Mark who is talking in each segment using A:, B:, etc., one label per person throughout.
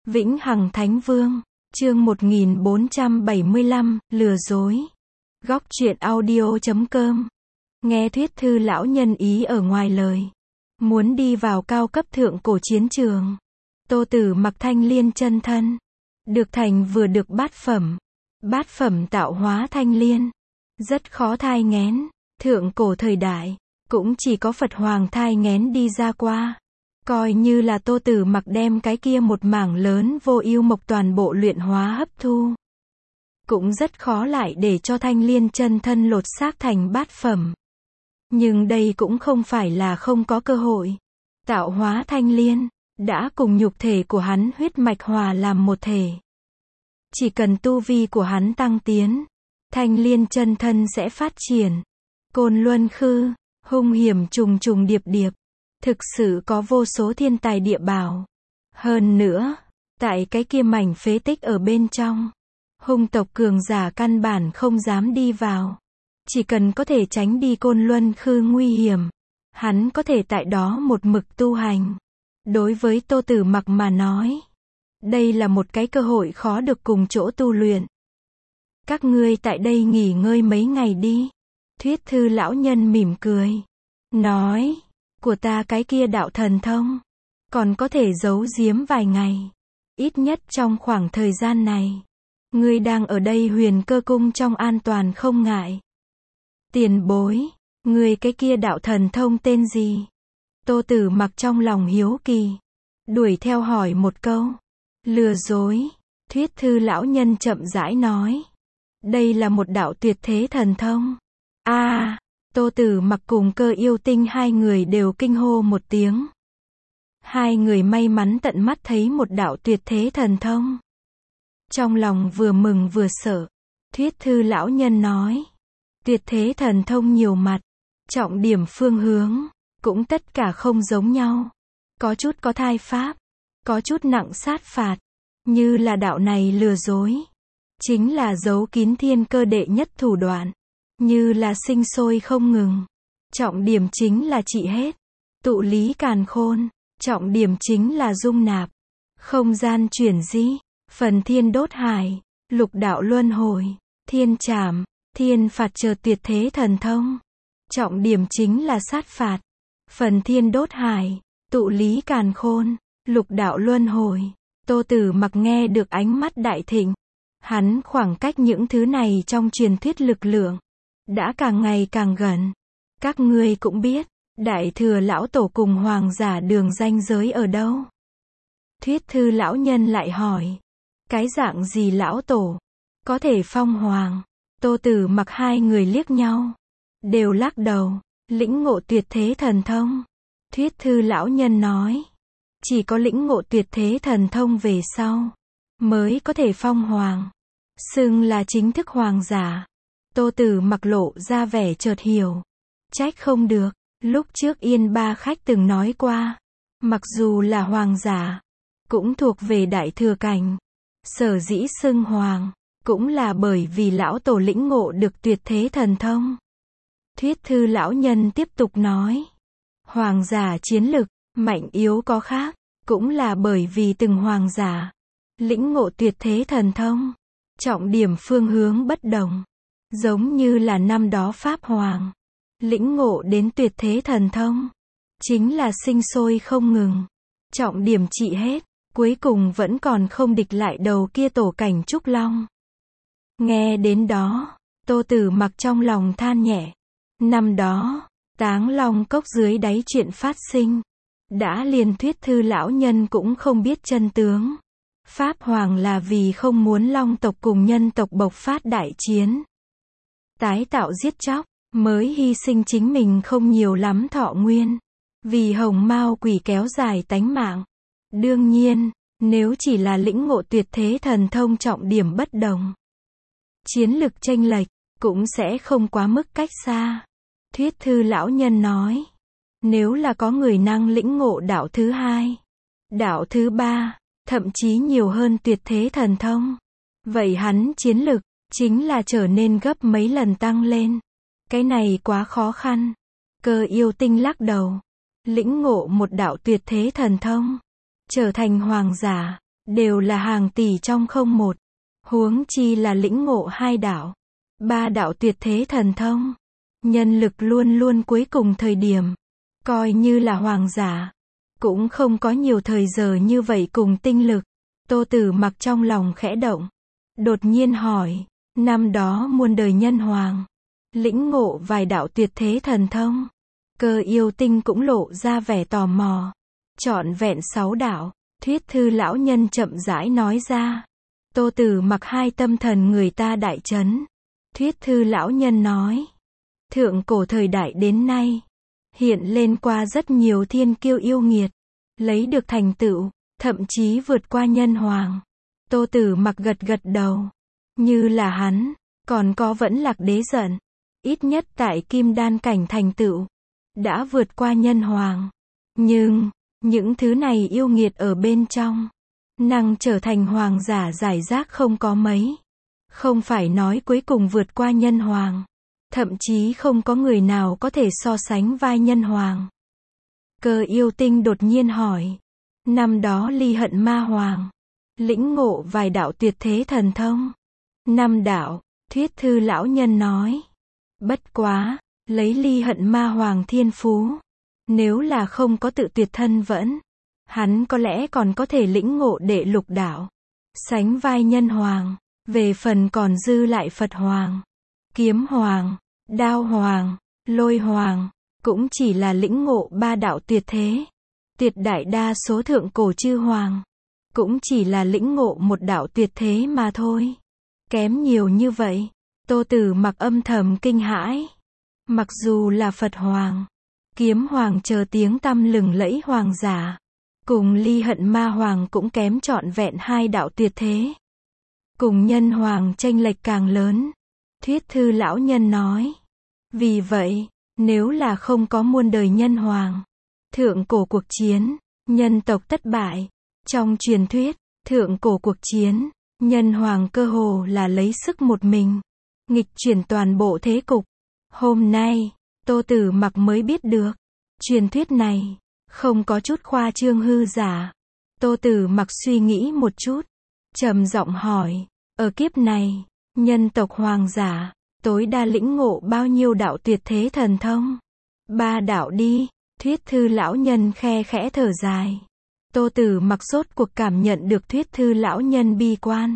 A: Vĩnh Hằng Thánh Vương, chương 1475, lừa dối. Góc truyện audio.com. Nghe thuyết thư lão nhân ý ở ngoài lời. Muốn đi vào cao cấp thượng cổ chiến trường. Tô Tử mặc thanh liên chân thân. Được thành vừa được bát phẩm. Bát phẩm tạo hóa thanh liên. Rất khó thai nghén. Thượng cổ thời đại, cũng chỉ có Phật Hoàng thai nghén đi ra qua. Coi như là Tô Tử mặc đem cái kia một mảng lớn vô ưu mộc toàn bộ luyện hóa hấp thu. Cũng rất khó lại để cho thanh liên chân thân lột xác thành bát phẩm. Nhưng đây cũng không phải là không có cơ hội. Tạo hóa thanh liên, đã cùng nhục thể của hắn huyết mạch hòa làm một thể. Chỉ cần tu vi của hắn tăng tiến, thanh liên chân thân sẽ phát triển. Côn Luân Khư, hung hiểm trùng trùng điệp điệp. Thực sự có vô số thiên tài địa bảo. Hơn nữa, tại cái kia mảnh phế tích ở bên trong, hung tộc cường giả căn bản không dám đi vào. Chỉ cần có thể tránh đi Côn Luân Khư nguy hiểm, hắn có thể tại đó một mực tu hành. Đối với Tô Tử mặc mà nói, đây là một cái cơ hội khó được cùng chỗ tu luyện. Các ngươi tại đây nghỉ ngơi mấy ngày đi. Thuyết thư lão nhân mỉm cười, nói, của ta cái kia đạo thần thông, còn có thể giấu giếm vài ngày. Ít nhất trong khoảng thời gian này, ngươi đang ở đây Huyền Cơ Cung trong an toàn không ngại. Tiền bối, ngươi cái kia đạo thần thông tên gì? Tô Tử mặc trong lòng hiếu kỳ, đuổi theo hỏi một câu. Lừa dối. Thuyết thư lão nhân chậm rãi nói, đây là một đạo tuyệt thế thần thông. Tô Tử mặc cùng Cơ Yêu Tinh hai người đều kinh hô một tiếng. Hai người may mắn tận mắt thấy một đạo tuyệt thế thần thông. Trong lòng vừa mừng vừa sợ. Thuyết thư lão nhân nói, tuyệt thế thần thông nhiều mặt, trọng điểm phương hướng, cũng tất cả không giống nhau. Có chút có thai pháp, có chút nặng sát phạt, như là đạo này lừa dối. Chính là giấu kín thiên cơ đệ nhất thủ đoạn. Như là sinh sôi không ngừng. Trọng điểm chính là trị hết. Tụ lý càn khôn. Trọng điểm chính là dung nạp. Không gian chuyển di. Phần thiên đốt hải. Lục đạo luân hồi. Thiên trảm. Thiên phạt chờ tuyệt thế thần thông. Trọng điểm chính là sát phạt. Phần thiên đốt hải. Tụ lý càn khôn. Lục đạo luân hồi. Tô Tử mặc nghe được ánh mắt đại thịnh. Hắn khoảng cách những thứ này trong truyền thuyết lực lượng đã càng ngày càng gần. Các ngươi cũng biết, Đại Thừa lão tổ cùng hoàng giả đường ranh giới ở đâu? Thuyết thư lão nhân lại hỏi, cái dạng gì lão tổ có thể phong hoàng? Tô Tử mặc hai người liếc nhau, đều lắc đầu. Lĩnh ngộ tuyệt thế thần thông. Thuyết thư lão nhân nói, chỉ có lĩnh ngộ tuyệt thế thần thông về sau mới có thể phong hoàng, xưng là chính thức hoàng giả. Tô Tử mặc lộ ra vẻ chợt hiểu. Trách không được, lúc trước Yên Ba khách từng nói qua, mặc dù là hoàng giả, cũng thuộc về đại thừa cảnh. Sở dĩ xưng hoàng, cũng là bởi vì lão tổ lĩnh ngộ được tuyệt thế thần thông. Thuyết thư lão nhân tiếp tục nói, hoàng giả chiến lực, mạnh yếu có khác, cũng là bởi vì từng hoàng giả lĩnh ngộ tuyệt thế thần thông. Trọng điểm phương hướng bất đồng. Giống như là năm đó Pháp Hoàng lĩnh ngộ đến tuyệt thế thần thông, chính là sinh sôi không ngừng. Trọng điểm trị hết, cuối cùng vẫn còn không địch lại đầu kia tổ cảnh Trúc Long. Nghe đến đó, Tô Tử mặc trong lòng than nhẹ. Năm đó, Táng Long Cốc dưới đáy chuyện phát sinh, đã liền thuyết thư lão nhân cũng không biết chân tướng. Pháp Hoàng là vì không muốn Long tộc cùng nhân tộc bộc phát đại chiến, tái tạo giết chóc, mới hy sinh chính mình không nhiều lắm thọ nguyên, vì hồng mao quỷ kéo dài tánh mạng. Đương nhiên, nếu chỉ là lĩnh ngộ tuyệt thế thần thông trọng điểm bất đồng, chiến lực chênh lệch, cũng sẽ không quá mức cách xa. Thuyết thư lão nhân nói, nếu là có người năng lĩnh ngộ đạo thứ hai, đạo thứ ba, thậm chí nhiều hơn tuyệt thế thần thông, vậy hắn chiến lực chính là trở nên gấp mấy lần tăng lên. Cái này quá khó khăn. Cơ Yêu Tinh lắc đầu. Lĩnh ngộ một đạo tuyệt thế thần thông, trở thành hoàng giả, đều là hàng tỷ trong không một. Huống chi là lĩnh ngộ 2 đạo, 3 đạo tuyệt thế thần thông. Nhân lực luôn luôn cuối cùng thời điểm, coi như là hoàng giả, cũng không có nhiều thời giờ như vậy cùng tinh lực. Tô Tử Mặc trong lòng khẽ động, đột nhiên hỏi, năm đó muôn đời nhân hoàng, lĩnh ngộ vài đạo tuyệt thế thần thông. Cơ Yêu Tinh cũng lộ ra vẻ tò mò. Trọn vẹn 6 đạo, Thuyết Thư lão nhân chậm rãi nói ra. Tô Tử Mặc hai tâm thần người ta đại chấn. Thuyết Thư lão nhân nói, thượng cổ thời đại đến nay, hiện lên qua rất nhiều thiên kiêu yêu nghiệt, lấy được thành tựu, thậm chí vượt qua nhân hoàng. Tô Tử Mặc gật gật đầu. Như là hắn, còn có Vẫn Lạc Đế Giận, ít nhất tại Kim Đan cảnh thành tựu, đã vượt qua nhân hoàng. Nhưng, những thứ này yêu nghiệt ở bên trong, năng trở thành hoàng giả giải rác không có mấy. Không phải nói cuối cùng vượt qua nhân hoàng, thậm chí không có người nào có thể so sánh vai nhân hoàng. Cơ Yêu Tinh đột nhiên hỏi, năm đó Ly Hận Ma Hoàng, lĩnh ngộ vài đạo tuyệt thế thần thông. 5 đạo, Thuyết Thư lão nhân nói. Bất quá, lấy Ly Hận Ma Hoàng thiên phú, nếu là không có tự tuyệt thân vẫn, hắn có lẽ còn có thể lĩnh ngộ đệ lục đạo, sánh vai nhân hoàng. Về phần còn dư lại Phật Hoàng, Kiếm Hoàng, Đao Hoàng, Lôi Hoàng, cũng chỉ là lĩnh ngộ 3 đạo tuyệt thế. Tuyệt đại đa số thượng cổ chư hoàng, cũng chỉ là lĩnh ngộ 1 đạo tuyệt thế mà thôi. Kém nhiều như vậy, Tô Tử Mặc âm thầm kinh hãi. Mặc dù là Phật Hoàng, Kiếm Hoàng chờ tiếng tăm lừng lẫy hoàng giả, cùng Ly Hận Ma Hoàng cũng kém trọn vẹn 2 đạo tuyệt thế. Cùng nhân hoàng chênh lệch càng lớn. Thuyết Thư lão nhân nói. Vì vậy, nếu là không có muôn đời nhân hoàng, thượng cổ cuộc chiến, nhân tộc thất bại. Trong truyền thuyết, thượng cổ cuộc chiến, nhân hoàng cơ hồ là lấy sức một mình, nghịch chuyển toàn bộ thế cục. Hôm nay, Tô Tử Mặc mới biết được, truyền thuyết này, không có chút khoa trương hư giả. Tô Tử Mặc suy nghĩ một chút, trầm giọng hỏi, ở kiếp này, nhân tộc hoàng giả, tối đa lĩnh ngộ bao nhiêu đạo tuyệt thế thần thông? 3 đạo đi. Thuyết Thư lão nhân khe khẽ thở dài. Tô Tử Mặc rốt cuộc cảm nhận được Thuyết Thư lão nhân bi quan.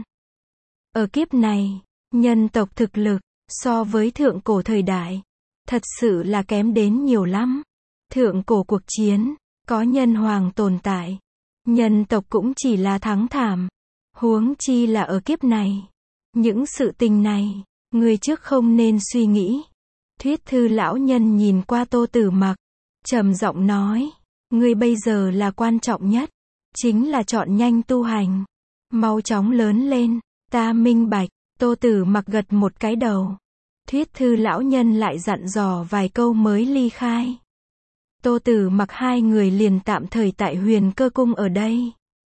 A: Ở kiếp này, nhân tộc thực lực, so với thượng cổ thời đại, thật sự là kém đến nhiều lắm. Thượng cổ cuộc chiến, có nhân hoàng tồn tại, nhân tộc cũng chỉ là thắng thảm. Huống chi là ở kiếp này. Những sự tình này, người trước không nên suy nghĩ. Thuyết Thư lão nhân nhìn qua Tô Tử Mặc, trầm giọng nói, ngươi bây giờ là quan trọng nhất, chính là chọn nhanh tu hành, mau chóng lớn lên. Ta minh bạch. Tô Tử Mặc gật một cái đầu. Thuyết Thư lão nhân lại dặn dò vài câu mới ly khai. Tô Tử Mặc hai người liền tạm thời tại Huyền Cơ cung ở đây.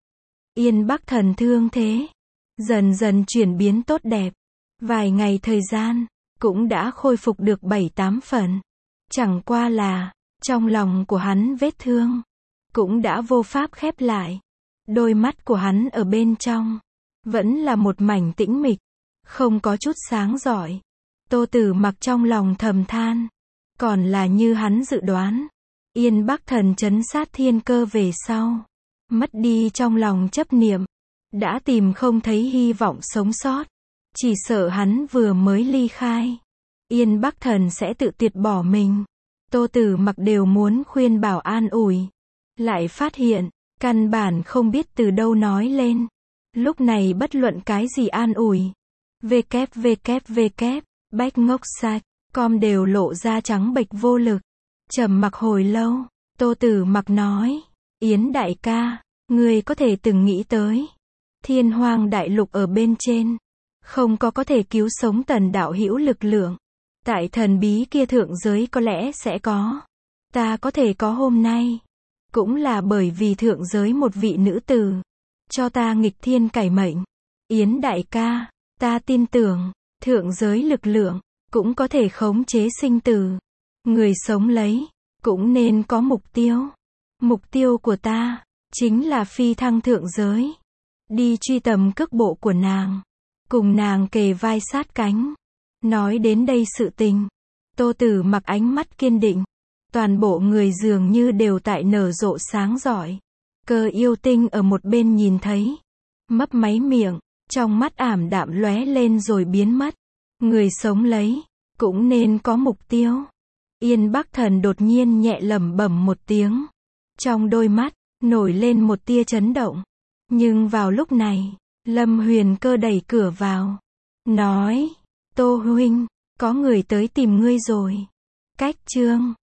A: Yên Bắc Thần thương thế dần dần chuyển biến tốt đẹp. Vài ngày thời gian, cũng đã khôi phục được 7-8 phần. Chẳng qua là, trong lòng của hắn vết thương, cũng đã vô pháp khép lại. Đôi mắt của hắn ở bên trong, vẫn là một mảnh tĩnh mịch, không có chút sáng rọi. Tô Tử Mặc trong lòng thầm than, còn là như hắn dự đoán. Yên Bắc Thần trấn sát Thiên Cơ về sau, mất đi trong lòng chấp niệm, đã tìm không thấy hy vọng sống sót. Chỉ sợ hắn vừa mới ly khai, Yên Bắc Thần sẽ tự tuyệt bỏ mình. Tô Tử Mặc đều muốn khuyên bảo an ủi, lại phát hiện, căn bản không biết từ đâu nói lên. Lúc này bất luận cái gì an ủi, www.bách-ngốc-sạch.com đều lộ ra trắng bệch vô lực. Trầm mặc hồi lâu, Tô Tử Mặc nói, Yến đại ca, ngươi có thể từng nghĩ tới, Thiên Hoang đại lục ở bên trên, không có thể cứu sống Tần đạo hữu lực lượng. Tại thần bí kia thượng giới có lẽ sẽ có. Ta có thể có hôm nay, cũng là bởi vì thượng giới một vị nữ tử, cho ta nghịch thiên cải mệnh. Yến đại ca, ta tin tưởng, thượng giới lực lượng, cũng có thể khống chế sinh tử. Người sống lấy, cũng nên có mục tiêu. Mục tiêu của ta, chính là phi thăng thượng giới. đi truy tầm cước bộ của nàng, cùng nàng kề vai sát cánh. Nói đến đây sự tình, Tô Tử Mặc ánh mắt kiên định, toàn bộ người dường như đều tại nở rộ sáng rọi. Cơ Yêu Tinh ở một bên nhìn thấy, mấp máy miệng, trong mắt ảm đạm lóe lên rồi biến mất. Người sống lấy, cũng nên có mục tiêu. Yên Bắc Thần đột nhiên nhẹ lẩm bẩm một tiếng. Trong đôi mắt, nổi lên một tia chấn động. Nhưng vào lúc này, Lâm Huyền Cơ đẩy cửa vào. Nói, Tô huynh, có người tới tìm ngươi rồi. Cách chương